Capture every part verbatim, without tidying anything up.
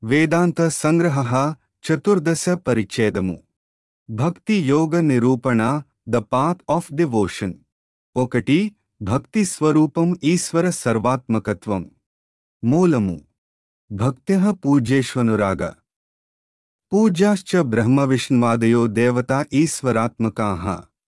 వేదాంత సంగ్రహః చతుర్దశ పరిచ్ఛేదము. భక్తి యోగ నిరూపణ the path of devotion. ఒకటి. భక్తి స్వరూపం ఈశ్వర సర్వాత్మకత్వం. మూలము. భక్త్యః పూజ్యేష్వనురాగ. పూజ్యాశ్చ బ్రహ్మవిష్ణువాదయో దేవతా ఈశ్వరాత్మకాః.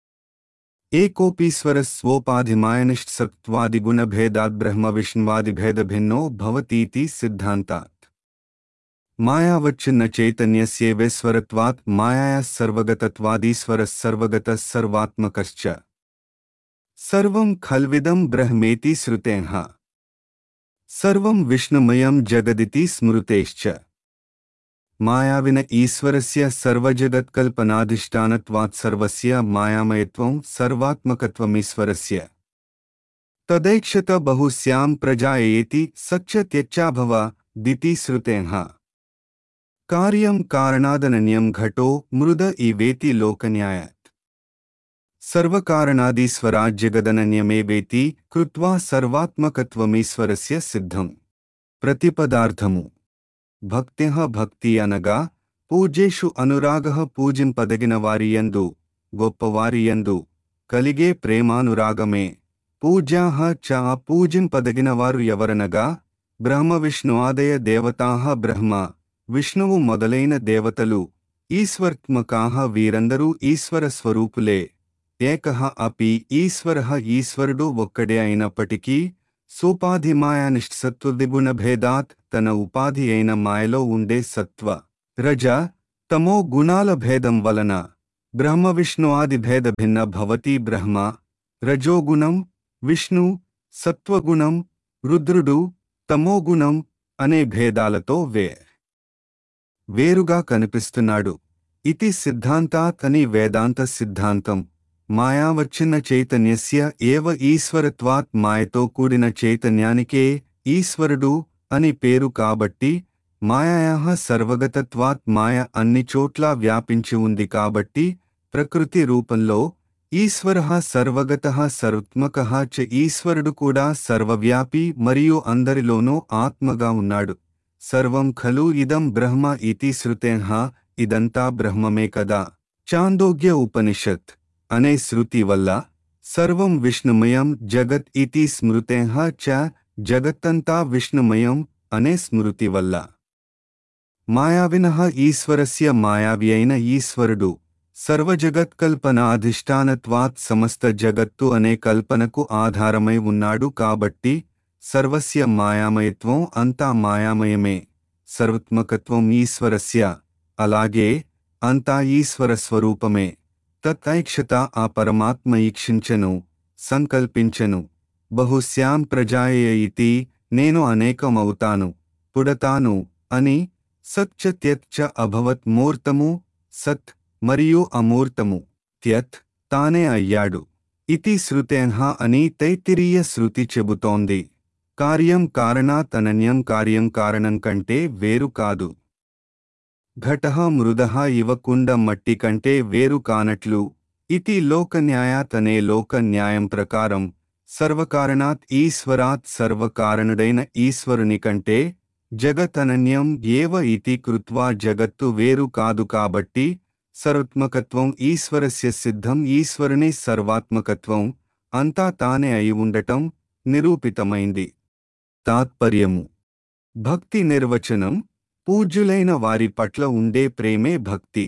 ఏకోపీశ్వరస్వోపాధిమాయనిష్ఠసత్వాదిగుణభేదాద్ బ్రహ్మవిష్ణువాదిభేదభిన్నో భవतीति సిద్ధాంతాత్. మాయావచ్ఛిన్న చైతన్యస్యేవేశ్వరత్వాత్ మాయాయాః సర్వగతత్వాదీశ్వరः సర్వగతः సర్వాత్మకశ్చ. సర్వం ఖల్విదం బ్రహ్మేతి శ్రుతేః. సర్వం విష్ణుమయం జగదితి స్మృతేశ్చ. మాయావిన ఈశ్వరస్య సర్వజగత్కల్పనాధిష్ఠానత్వాత్ సర్వస్య మాయామయత్వం సర్వాత్మకత్వమీశ్వరస్య. తదైక్షత బహుస్యాం ప్రజాయేతి సచ్చ త్యచ్చాభవ దితి శ్రుతేః. కార్యం కారణాదనన్యం ఘటో మృద ఇవేతి లోకన్యాయాత్. సర్వకారణాదీశ్వరాత్ జగదనన్యమేవేతి కృత్వా సర్వాత్మకత్వమీశ్వరస్య సిద్ధం. ప్రతిపదార్థము. భక్త్యః భక్తి అనగా పూజ్యేషు అనురాగః పూజింపదగిన వారియందు గొప్పవారియందు కలిగే ప్రేమానురాగమే. పూజ్యాః చ పూజింపదగిన వారు ఎవరనగా బ్రహ్మ విష్ణు ఆదయ దేవతాః బ్రహ్మ విష్ణువు మొదలైన దేవతలు ఈశ్వర్త్మకాః వీరందరూ ఈశ్వర స్వరూపులే. ఏకః అపి ఈశ్వరః ఈశ్వరుడు ఒక్కడే అయినప్పటికీ సోపాధి మాయానిష్ఠసత్వదిగుణభేదాత్ తన ఉపాధి అయిన మాయలో ఉండే సత్వ రజ తమో గుణాల భేదం వలన బ్రహ్మ విష్ణు ఆది భేద భిన్న భవతి. బ్రహ్మ రజోగుణం, విష్ణు సత్వగుణం, రుద్రుడు తమోగుణం అనే భేదాలతో వే వేరుగా కనిపిస్తున్నాడు. ఇతి సిద్ధాంతాత్ అని వేదాంత సిద్ధాంతం. మాయావచ్ఛిన్న చైతన్యస్య ఏవ ఈశ్వరత్వాత్ మాయతో కూడిన చైతన్యానికే ఈశ్వరుడు అని పేరు కాబట్టి మాయాయాః సర్వగతత్వాత్ మాయ అన్ని చోట్లా వ్యాపించి ఉంది కాబట్టి ప్రకృతి రూపంలో ఈశ్వరః సర్వగతః సర్వాత్మకః చ ఈశ్వరుడు కూడా సర్వవ్యాపి మరియు అందరిలోనూ ఆత్మగా ఉన్నాడు. సర్వం ఖలు ఇదం బ్రహ్మ ఇతి శ్రుతేః. ఇదంతా బ్రహ్మమే కదా. చాందోగ్య ఉపనిషత్ అనే శృతి వల్ల సర్వం విష్ణుమయం జగత్ ఇతి స్మృతేః చ జగత్తంతా విష్ణుమయం అనే స్మృతి వల్ల మాయావినః ఈశ్వరస్య మాయావి అయిన ఈశ్వరుడు సర్వజగత్కల్పనాధిష్ఠానత్వాత్ సమస్త జగత్తు అనే కల్పనకు ఆధారమై ఉన్నాడు కాబట్టి సర్వస్య మాయామయత్వం అంతా మాయామయమే. సర్వాత్మకత్వం ఈశ్వరస్య అలాగే అంతా ఈశ్వర స్వరూపమే. తత్తైక్షత ఆ పరమాత్మ ఈక్షించెను సంకల్పించెను. బహుశ్యాం ప్రజాయేయ ఇతి నేను అనేకమవుతాను పుడతాను అని. సత్ చ త్యత్ చ అభవత్ మూర్తము సత్ మరియు అమూర్తము త్యత్ తానే అయ్యాడు. ఇతి శ్రుతేః అని తైత్తిరీయ శృతి చెబుతోంది. కార్యం కారణాత్ అనన్యం కార్యం కారణం కంటే వేరు కాదు. ఘటః మృదః ఇవ కుండ మట్టి కంటే వేరు కానట్లు. ఇతి లోకన్యాయాత్ అనే లోక న్యాయం ప్రకారం సర్వకారణాత్ ఈశ్వరాత్ సర్వకారణుడైన ఈశ్వరుని కంటే జగత్ అనన్యం ఏవ ఇతి కృత్వా జగత్తు వేరు కాదు కాబట్టి సర్వాత్మకత్వం ఈశ్వరస్య సిద్ధం. ఈశ్వరుని సర్వాత్మకత్వం అంతా తానే అయి ఉండటం నిరూపితమైంది. తాత్పర్యము. భక్తి నిర్వచనం పూజ్యులైన వారి పట్ల ఉండే ప్రేమే భక్తి.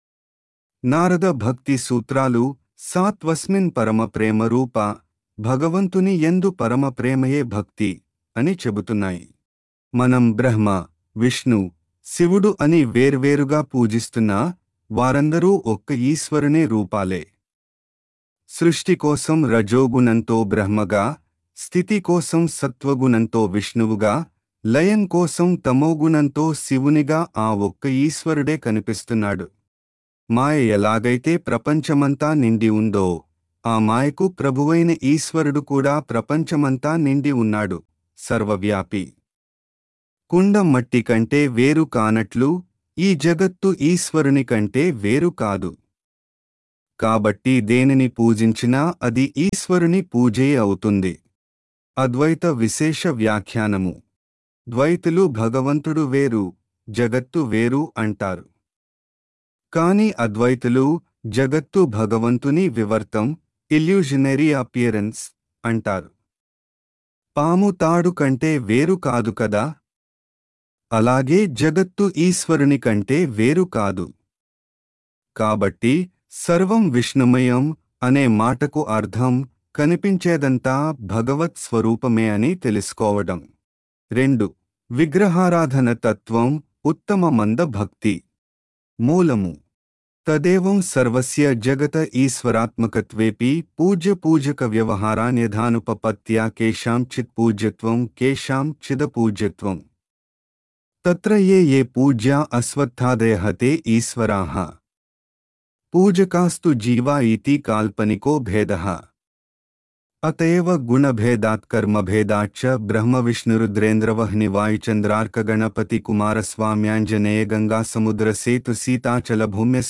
నారద భక్తి సూత్రాలు సాత్వస్మిన్ పరమ ప్రేమ రూప భగవంతుని యందు పరమ ప్రేమయే భక్తి అని చెబుతున్నాయి. మనం బ్రహ్మ విష్ణు శివుడు అని వేర్వేరుగా పూజిస్తున్నా వారందరూ ఒక్క ఈశ్వరునే రూపాలే. సృష్టి కోసం రజోగుణంతో బ్రహ్మగా, స్థితి కోసం సత్వగుణంతో విష్ణువుగా, లయం కోసం తమోగుణంతో శివునిగా ఆ ఒక్క ఈశ్వరుడే కనిపిస్తున్నాడు. మాయ ఎలాగైతే ప్రపంచమంతా నిండి ఉందో ఆ మాయకు ప్రభువైన ఈశ్వరుడు కూడా ప్రపంచమంతా నిండి ఉన్నాడు. సర్వవ్యాపి. కుండ మట్టి కంటే వేరు కానట్లు ఈ జగత్తు ఈశ్వరుని కంటే వేరు కాదు. కాబట్టి దేనిని పూజించినా అది ఈశ్వరుని పూజే అవుతుంది. అద్వైత విశేష వ్యాఖ్యానము. ద్వైతులు భగవంతుడు వేరు జగత్తు వేరు అంటారు. కాని అద్వైతులు జగత్తు భగవంతుని వివర్తం, ఇల్యూజనరీ అపియరెన్స్ అంటారు. పాము తాడు కంటే వేరు కాదు కదా. అలాగే జగత్తు ఈశ్వరుని కంటే వేరు కాదు. కాబట్టి సర్వం విష్ణుమయం అనే మాటకు అర్థం కనిపించేదంతా భగవత్ స్వరూపమే అని తెలుసుకోవడం. రెండు. విగ్రహారాధన తత్వం, ఉత్తమ మంద భక్తి. మూలము. తదేవం సర్వస్య జగత ఈశ్వరాత్మకత్వేపి పూజ్య పూజక వ్యవహారాన్యధానుపపత్యా కేషాంచిత్ పూజ్యత్వం కేషాం చిదపూజ్యత్వం. తత్ర ఏ ఏ పూజ్యా అశ్వత్థాదయః తే ఈశ్వరాః. పూజకాస్తు జీవా ఇతి కాల్పనికో భేదః. అతయేవ గుణభేదాత్ కర్మభేదాచ్చ బ్రహ్మవిష్ణురుద్రేంద్రవహ్ని వాయుచంద్రార్కగణపతి కుమారస్వామ్యాంజనేయ గంగా సముద్ర సేతు సీతాచల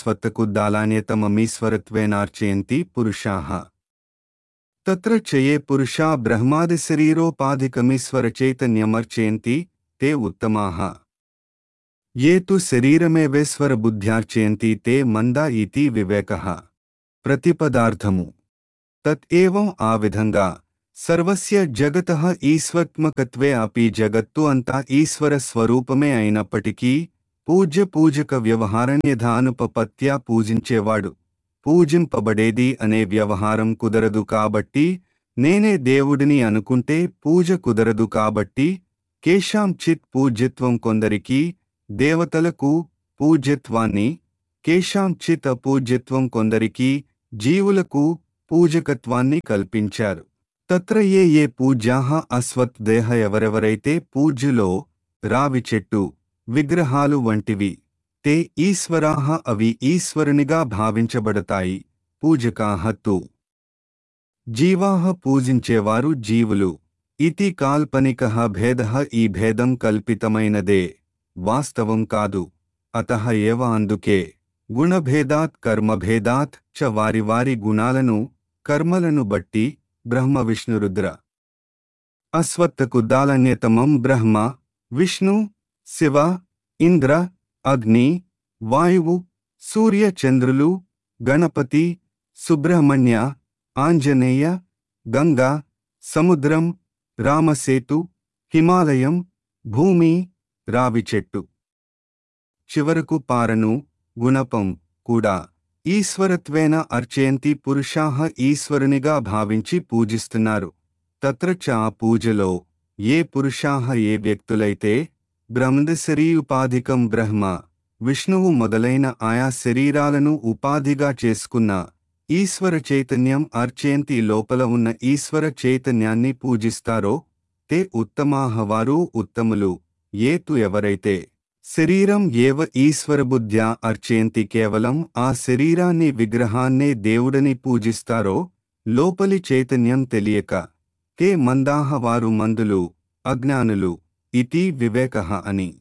భూమ్యస్వత్తకుద్దాలాన్యతమమీశ్వరత్వేనార్చయంతి పురుషాః. తత్ర చయే పురుషా బ్రహ్మాదిశరీరోపాధికమీశ్వరచైతన్యమర్చయంతి తే ఉత్తమాః. ఏ తు శరీరమేవేశ్వర బుద్ధ్యార్చయంతి తే మందా ఇతి వివేకః. ప్రతిపదార్థము. తత్ ఏవం ఆ విధంగా సర్వస్య జగతః ఈశ్వరాత్మకత్వే అపి జగత్తు అంతా ఈశ్వర స్వరూపమే అయినప్పటికీ పూజ్య పూజక వ్యవహారన్యధానుపపత్యా పూజించేవాడు పూజింపబడేది అనే వ్యవహారం కుదరదు కాబట్టి, నేనే దేవుడిని అనుకుంటే పూజ కుదరదు కాబట్టి, కేషాంచిత్ పూజ్యత్వం కొందరికి దేవతలకు పూజ్యత్వాన్ని, కేషాంచిత్ అపూజ్యత్వం కొందరికి జీవులకు పూజకత్వాన్ని కల్పించారు. తత్ర ఏ ఏ పూజ్యాః అశ్వత్ దేహ ఎవరెవరైతే పూజ్యులో రావి చెట్టు, విగ్రహాలు వంటివి, తే ఈశ్వరాః అవి ఈశ్వరునిగా భావించబడతాయి. పూజకాః తు జీవాః పూజించేవారు జీవులు. ఇతి కాల్పనికః భేదః ఈ భేదం కల్పితమైనదే, వాస్తవం కాదు. అతః ఏవ అందుకే గుణభేదాత్ కర్మభేదాత్ చ వారి వారి గుణాలను కర్మలను బట్టి బ్రహ్మ విష్ణురుద్ర అశ్వత్థకుద్దాలన్యతమం బ్రహ్మ, విష్ణు, శివ, ఇంద్ర, అగ్ని, వాయువు, సూర్య చంద్రులు, గణపతి, సుబ్రహ్మణ్య, ఆంజనేయ, గంగా, సముద్రం, రామసేతు, హిమాలయం, భూమి, రావి చెట్టు, చివరకు పారను, గుణపం కూడా ఈశ్వరత్వేన అర్చయంతి పురుషాః ఈశ్వరునిగా భావించి పూజిస్తున్నారు. తత్ర చ ఆ పూజలో ఏ పురుషాః ఏ వ్యక్తులైతే బ్రహ్మదశరీయుపాధికం బ్రహ్మ, విష్ణువు మొదలైన ఆయా శరీరాలను ఉపాధిగా చేసుకున్న ఈశ్వర చైతన్యం అర్చయంతి లోపల ఉన్న ఈశ్వర చైతన్యాన్ని పూజిస్తారో తే ఉత్తమాః వారు ఉత్తములు. ఏ తు ఎవరైతే శరీరం ఏవ ఈశ్వరబుద్ధ్యా అర్చయంతి కేవలం ఆ శరీరాన్ని విగ్రహాన్నే దేవుడని పూజిస్తారో లోపలి చైతన్యం తెలియక తే మందాః వారు మందులు, అజ్ఞానులు. ఇతి వివేకః అని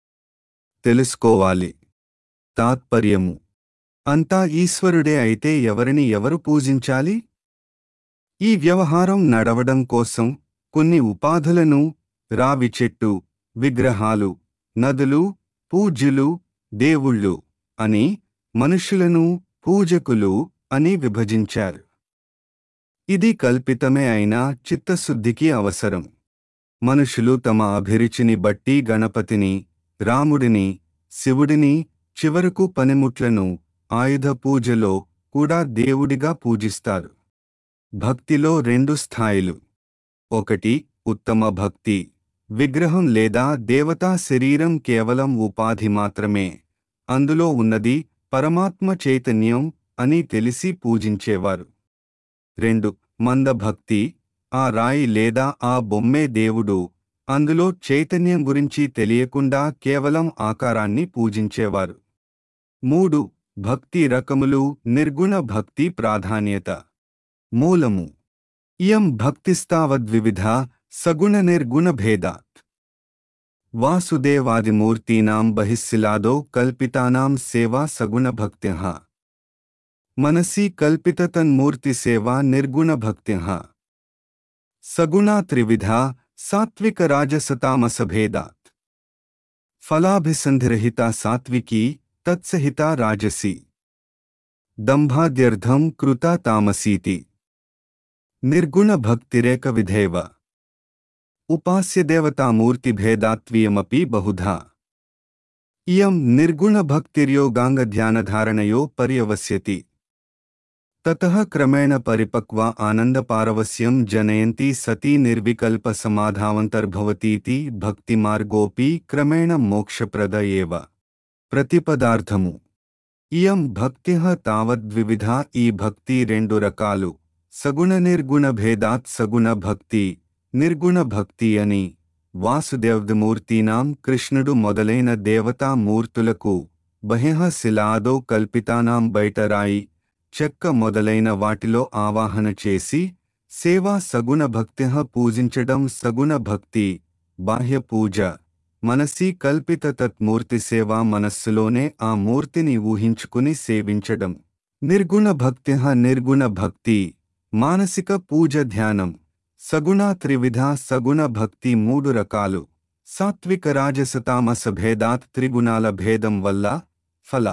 తెలుసుకోవాలి. తాత్పర్యము. అంతా ఈశ్వరుడే అయితే ఎవరిని ఎవరు పూజించాలి? ఈ వ్యవహారం నడవడం కోసం కొన్ని ఉపాధులను రావి చెట్టు, విగ్రహాలు, నదులు, పూజ్యులు, దేవుళ్ళు అని, మనుషులను పూజకులు అని విభజించారు. ఇది కల్పితమే అయినా చిత్తశుద్ధికి అవసరం. మనుషులు తమ అభిరుచిని బట్టి గణపతిని, రాముడిని, శివుడిని, చివరకు పనిముట్లను ఆయుధ పూజలో కూడా దేవుడిగా పూజిస్తారు. భక్తిలో రెండు స్థాయిలు. ఒకటి ఉత్తమ భక్తి. విగ్రహం లేదా దేవతా శరీరం కేవలం ఉపాధి మాత్రమే, అందులో ఉన్నది పరమాత్మ చైతన్యం అని తెలిసి పూజించేవారు. రెండు మంద భక్తి. ఆ రాయి లేదా ఆ బొమ్మే దేవుడు, అందులో చైతన్యం గురించి తెలియకుండా కేవలం ఆకారాన్ని పూజించేవారు. మూడు భక్తి రకములు. నిర్గుణ భక్తి ప్రాధాన్యత. మూలము. ఇయం భక్తిస్తావద్వివిధా సగుణ నిర్గుణ భేదాత్. వాసుదేవాదిమూర్తీనాం బహిస్సిలాదో కల్పితానాం సేవా సగుణ భక్త్యః. మనసి కల్పిత తన్మూర్తి సేవా నిర్గుణ భక్త్యః. సగుణా త్రివిధా సాత్విక రాజస తామస భేదాత్. ఫలాభిసంధిరహిత సాత్వికీ తత్సహిత రాజసి దంభాద్యర్థం కృత తామసీతి నిర్గుణ భక్తిరేక విధేవ ఉపాస్య దేవతామూర్తిభేదాత్వీయమపి బహుధా ఇయం నిర్గుణ భక్తిర్యోగాంగ ధ్యానధారణయో పర్యవస్యతి తతః క్రమేణ పరిపక్వ ఆనందపారవస్యం జనయంతి సతీ నిర్వికల్ప సమాధావంతర్భవతీతి భక్తిమార్గోపి క్రమేణ మోక్షప్రద ఏవ. ప్రతిపదార్థము. ఇయం భక్తిః తావద్వివిధా. ఈ భక్తి రెండు రకాలు. సగుణ నిర్గుణ భేదాత్ సగుణ భక్తి, నిర్గుణ భక్తి అని వాసుదేవమూర్తీనాం కృష్ణుడు మొదలైన దేవతా మూర్తులకు బహిః శిలాదో కల్పితానాం బయటరాయి చెక్క మొదలైన వాటిలో ఆవాహన చేసి సేవా సగుణ భక్తిః పూజించడం సగుణ భక్తి. బాహ్య పూజ మనసి కల్పిత తత్మూర్తి సేవ మనస్సులోనే ఆ మూర్తిని ఊహించుకుని సేవించడం. నిర్గుణ భక్తిః నిర్గుణ భక్తి మానసిక పూజ ధ్యానం. సగుణ త్రివిధ. సగుణ భక్తి మూడు రకాలు. సాత్విక రాజసతామస భేదాత్ త్రిగుణాల భేదం వల్ల ఫల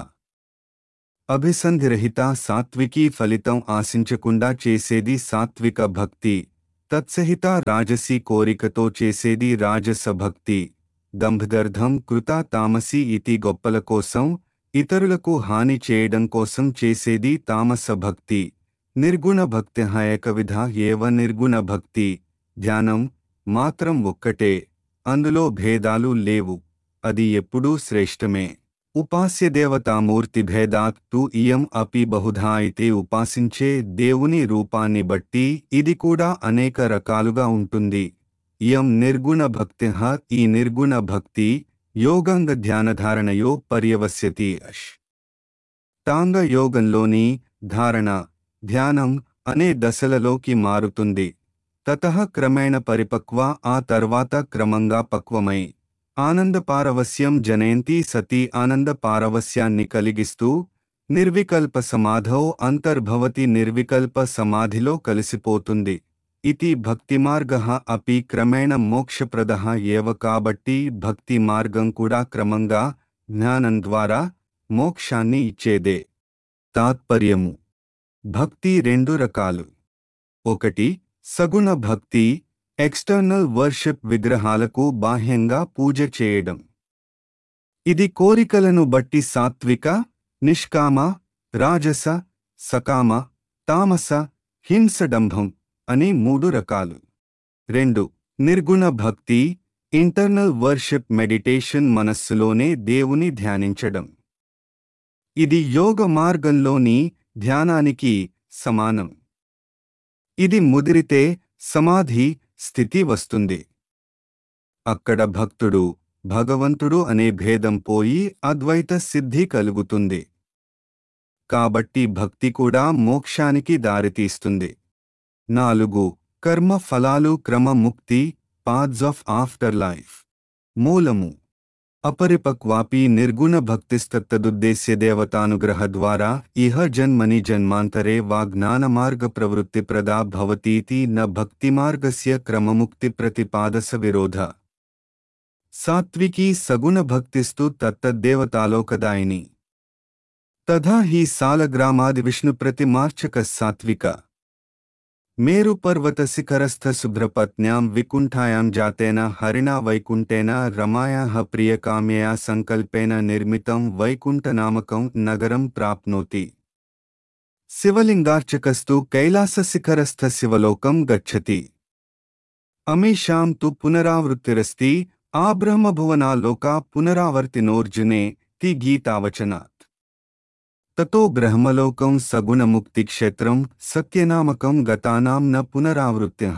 అభిసంధిరహిత సాత్వికీ ఫలితం ఆశించకుండా చేసేది సాత్విక భక్తి. తత్సహిత రాజసీ కోరికతో చేసేది రాజస భక్తి. దంభదర్థం కృత తామసీ ఇతి గొప్పల కోసం ఇతరులకు హాని చేయడం కోసం చేసేది తామస భక్తి. నిర్గుణ భక్తి ఏకవిధ ఏవ. నిర్గుణ భక్తి ధ్యానం మాత్రం ఒక్కటే, అందులో భేదాలు లేవు, అది ఎప్పుడూ శ్రేష్టమే. ఉపాస్య దేవతామూర్తి భేదాత్ తు ఇయం అపి బహుధా. అయితే ఉపాసించే దేవుని రూపాన్ని బట్టి ఇది కూడా అనేక రకాలుగా ఉంటుంది. ఇయం నిర్గుణ భక్తిః. ఈ నిర్గుణ భక్తి యోగంగ ధ్యానధారణయో పర్యవస్యతి. అష్ టాంగ యోగంలోని ధారణ ధ్యానం అనే దశలలోకి మారుతుంది. తతః క్రమేణ పరిపక్వ. ఆ తర్వాత క్రమంగా పక్వమై ఆనంద పారవస్యం జనయంతి సతి. ఆనంద పారవస్యాన్ని కలిగిస్తూ నిర్వికల్ప సమాధౌ అంతర్భవతి. నిర్వికల్ప సమాధిలో కలిసిపోతుంది. ఇతి భక్తిమార్గః అపి క్రమేణ మోక్షప్రదః ఏవ. కాబట్టి భక్తి మార్గం కూడా క్రమంగా జ్ఞానం ద్వారా మోక్షాన్ని ఇచ్చేదే. తాత్పర్యము. భక్తి రెండు రకాలు. ఒకటి సగుణ భక్తి, ఎక్స్టర్నల్ వర్షిప్, విగ్రహాలకు బాహ్యంగా పూజ చేయడం. ఇది కోరికలను బట్టి సాత్విక, నిష్కామ, రాజస, సకామ, తామస, హింసడంభం అని మూడు రకాలు. రెండు నిర్గుణ భక్తి, ఇంటర్నల్ వర్షిప్, మెడిటేషన్, మనస్సులోనే దేవుని ధ్యానించడం. ఇది యోగ మార్గంలోని ధ్యానానికి సమానం. ఇది ముదిరితే సమాధి స్థితి వస్తుంది. అక్కడ భక్తుడు భగవంతుడు అనే భేదం పోయి అద్వైత సిద్ధి కలుగుతుంది. కాబట్టి భక్తి కూడా మోక్షానికి దారితీస్తుంది. నాలుగు కర్మ ఫలాలు క్రమ ముక్తి, పాథ్స్ ఆఫ్ ఆఫ్టర్ లైఫ్. మూలము. అపరిపక్వాపి నిర్గుణ భక్తిస్తత్తదుద్దేశ్య దేవతానుగ్రహ ద్వారా ఇహ జన్మని జన్మాంతరే వా జ్ఞానమార్గ ప్రవృత్తి ప్రదా భవతీతి న భక్తిమార్గస్య క్రమముక్తి ప్రతిపాదస విరోధ. సాత్వికీ సగుణ భక్తిస్తు తత్తద్దేవతాలోకదాయిని. తథా హి సాలగ్రామాది విష్ణుప్రతిమార్చక సాత్విక. మేరుపర్వత శిఖరస్థ శుభ్రపత్న్యాం వికుంఠాయాం జాతేన హరిణా వైకుంఠేన రమాయాః ప్రియకామ్యయా సంకల్పేన నిర్మితం వైకుంఠనామకం నగరం ప్రాప్నోతి. శివలింగార్చకస్తు కైలాసశిఖరస్థ శివలోకం గచ్చతి. అమీషాం తు పునరావృత్తిరస్తి. ఆ బ్రహ్మభువనాలోకా పునరావర్తినోర్జునే తి గీతావచనాత్. తతో బ్రహ్మలోకం సగుణముక్తిక్షేత్రం సత్యనామకం గతానాం న పునరావృత్త్యః.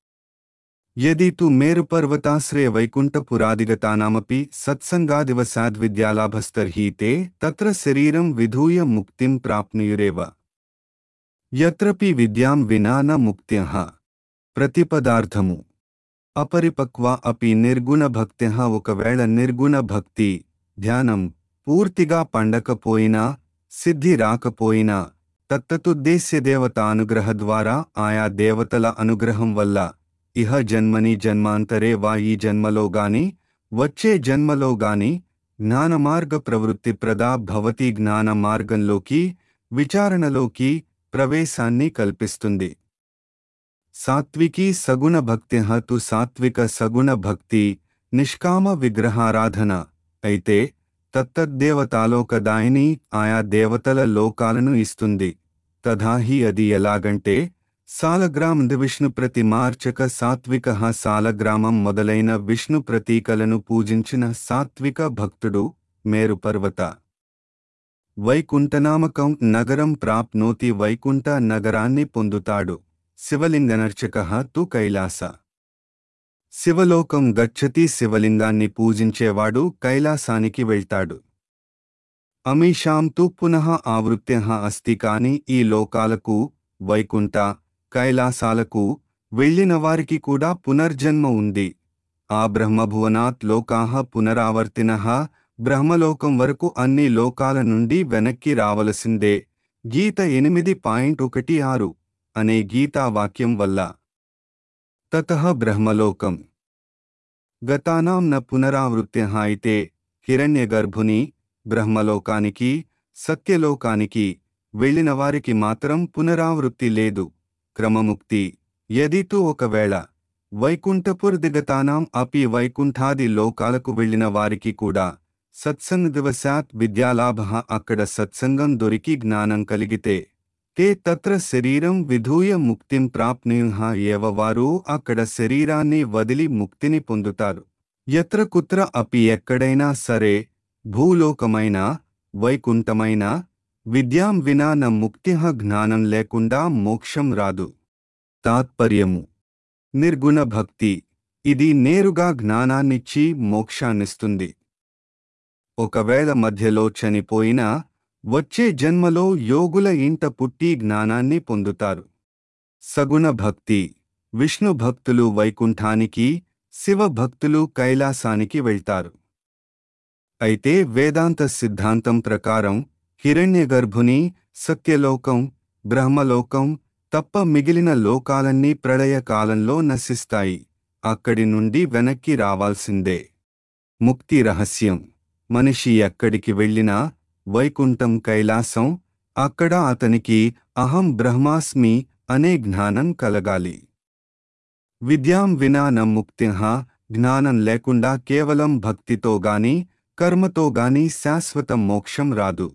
యది తు మేరుపర్వతాశ్రయ వైకుంఠపురాదిగతానామపి సత్సంగాదివసాద్విద్యాలాభస్తర్హి తే తత్ర శరీరం విధూయ ముక్తిం ప్రాప్నుయురేవ. యత్రపి విద్యాం వినా న ముక్త్యః. ప్రతిపదార్థము. అపరిపక్వ అపి నిర్గుణ భక్త్యః. ఒకవేళ నిర్గుణ భక్తి ధ్యానం పూర్తిగా పండకపోయినా, సిద్ధి రాకపోయినా, తత్తతుద్దేశ్య దేవత అనుగ్రహ ద్వారా ఆయా దేవతల అనుగ్రహం వల్ల ఇహ జన్మని జన్మాంతరే వా ఈ జన్మలో గాని వచ్చే జన్మలో గాని జ్ఞానమార్గ ప్రవృత్తి ప్రదా భవతి జ్ఞాన మార్గంలోకి విచారణలోకి ప్రవేశాన్ని కల్పిస్తుంది. సాత్వికీ సగుణ భక్తి తు సాత్విక సగుణ భక్తి నిష్కామ విగ్రహారాధన అయితే తత్తద్దేవతాలోకదాయిని ఆయా దేవతల లోకాలను ఇస్తుంది. తథాహి అది ఎలాగంటే సాలగ్రామంది విష్ణు ప్రతిమార్చక సాత్విక సాలగ్రామం మొదలైన విష్ణు ప్రతీకలను పూజించిన సాత్విక భక్తుడు మేరుపర్వత వైకుంఠనామకం నగరం ప్రాప్నోతి వైకుంఠ నగరాన్ని పొందుతాడు. శివలింగనర్చక తు కైలాస శివలోకం గచ్చతి శివలింగాన్ని పూజించేవాడు కైలాసానికి వెళ్తాడు. అమీషాం తు పునః ఆవృత్యః అస్తి కాని ఈ లోకాలకు వైకుంఠ కైలాసాలకు వెళ్ళిన వారికి కూడా పునర్జన్మ ఉంది. ఆ బ్రహ్మభువనాత్ లోకాః పునరావర్తినః బ్రహ్మలోకం వరకు అన్ని లోకాల నుండి వెనక్కి రావలసిందే. గీత ఎనిమిది పాయింట్ ఒకటి ఆరు అనే గీతావాక్యం వల్ల. తతః బ్రహ్మలోకం గతానాం న పునరావృత్యః అయితే హిరణ్యగర్భుని బ్రహ్మలోకానికి సత్యలోకానికి వెళ్ళిన వారికి మాత్రం పునరావృత్తి లేదు. క్రమముక్తి యదితు ఒకవేళ వైకుంఠపుర్దిగతానాం అపి వైకుంఠాది లోకాలకు వెళ్ళిన వారికి కూడా సత్సంగదివశాత్ విద్యాలాభః అక్కడ సత్సంగం దొరికి జ్ఞానం కలిగితే తే తత్ర శరీరం విధూయ ముక్తిం ప్రాప్నుః ఏవ వారు అక్కడ శరీరాన్ని వదిలి ముక్తిని పొందుతారు. యత్ర కుత్ర అపి ఎక్కడైనా సరే భూలోకమైనా వైకుంఠమైనా విద్యాం వినా న ముక్తిః జ్ఞానం లేకుండా మోక్షం రాదు. తాత్పర్యము నిర్గుణ భక్తి ఇది నేరుగా జ్ఞానాన్నిచ్చి మోక్షాన్నిస్తుంది. ఒకవేళ మధ్యలో చనిపోయినా వచ్చే జన్మలో యోగుల ఇంట పుట్టి జ్ఞానాన్ని పొందుతారు. సగుణ భక్తి విష్ణు భక్తులు వైకుంఠానికి శివ భక్తులు కైలాసానికి వెళ్తారు. అయితే వేదాంత సిద్ధాంతం ప్రకారం హిరణ్యగర్భుని సత్యలోకం బ్రహ్మలోకం తప్ప మిగిలిన లోకాలన్నీ ప్రళయ కాలంలో నశిస్తాయి. అక్కడి నుండి వెనక్కి రావాల్సిందే. ముక్తి రహస్యం మనిషి ఎక్కడికి వెళ్ళినా వైకుంఠం కైలాసం అక్కడ అతనికి అహం బ్రహ్మాస్మి అనే జ్ఞానం కలగాలి. విద్యాం వినా న ముక్తిః జ్ఞానం లేకుండా కేవలం భక్తితో గాని కర్మతో గాని శాశ్వత మోక్షం రాదు.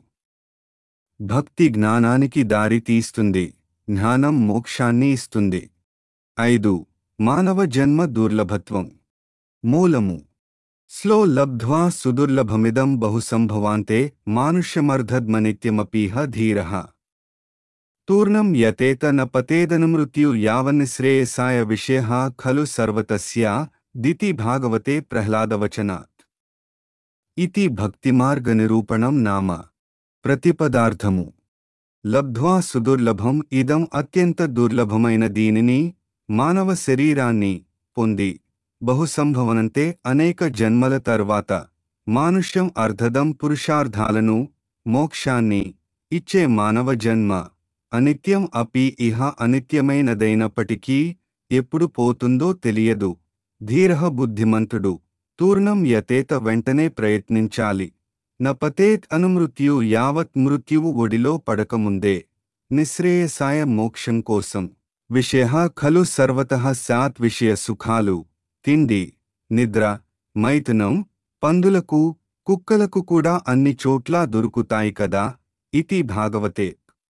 భక్తి జ్ఞానానికి దారి తీస్తుంది. జ్ఞానం మోక్షాన్ని ఇస్తుంది. ఐదు మానవ జన్మ దుర్లభత్వం. మూలము స్లో లబ్ధ్వా సుదుర్లభమిదం బహుసంభవాంతే మానుష్యమర్ధద్మనిత్యమపీహ ధీరః తూర్ణం యతేత న పతేదనుమృత్యు యావన్నిశ్రేయసాయ విషయః ఖలు సర్వతస్య దితి భాగవతే ప్రహ్లాదవచనాత్. ఇతి భక్తిమార్గనిరూపణం నామ. ప్రతిపదార్థము లబ్ధ్వా సుదుర్లభం ఇదం అత్యంత దుర్లభమైన దీనిని మానవ శరీరాన్ని పొంది బహుసంభవనంతే అనేక జన్మల తర్వాత మానుష్యం అర్ధదం పురుషార్థాలను మోక్షాన్ని ఇచ్చే మానవ జన్మ అనిత్యం అపి ఇహ అనిత్యమైనదైనప్పటికీ ఎప్పుడు పోతుందో తెలియదు. ధీరః బుద్ధిమంతుడు తూర్ణం యతేత వెంటనే ప్రయత్నించాలి. నపతేత్ అనుమృత్యు యావత్ మృత్యువు ఒడిలో పడకముందే నిశ్రేయసాయ మోక్షం కోసం. విషయః ఖలు సర్వతః స్యాత్ విషయ సుఖాలు తిండి నిద్ర మైథునం పందులకు కుక్కలకు కూడా అన్ని చోట్లా దొరుకుతాయి కదా. ఇతి భాగవతే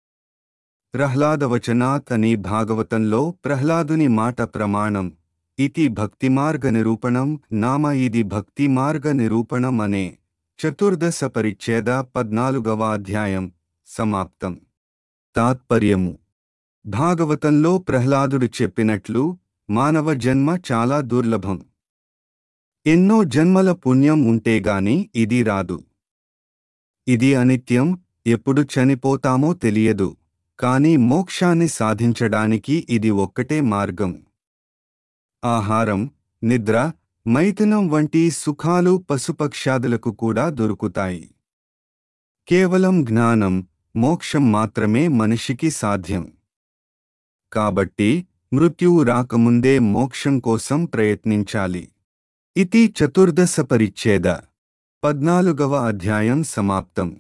ప్రహ్లాదవచనాత్ అని భాగవతంలో ప్రహ్లాదుని మాట ప్రమాణం. ఇతి భక్తిమార్గ నిరూపణం నామ. ఇది భక్తిమార్గ నిరూపణం అనే చతుర్దశ పరిచ్ఛేద పద్నాలుగవ అధ్యాయం సమాప్తం. తాత్పర్యము భాగవతంలో ప్రహ్లాదుడు చెప్పినట్లు మానవ జన్మ చాలా దుర్లభం. ఎన్నో జన్మల పుణ్యం ఉంటేగాని ఇది రాదు. ఇది అనిత్యం, ఎప్పుడు చనిపోతామో తెలియదు. కాని మోక్షాన్ని సాధించడానికి ఇది ఒక్కటే మార్గం. ఆహారం, నిద్ర, మైథునం వంటి సుఖాలు పశుపక్ష్యాదులకు కూడా దొరుకుతాయి. కేవలం జ్ఞానం, మోక్షం మాత్రమే మనిషికి సాధ్యం. కాబట్టి మృత్యువు రాకముందే మోక్షం కోసం ప్రయత్నించాలి. ఇతి చతుర్దశ పరిచ్ఛేద. పద్నాలుగవ అధ్యాయం సమాప్తం.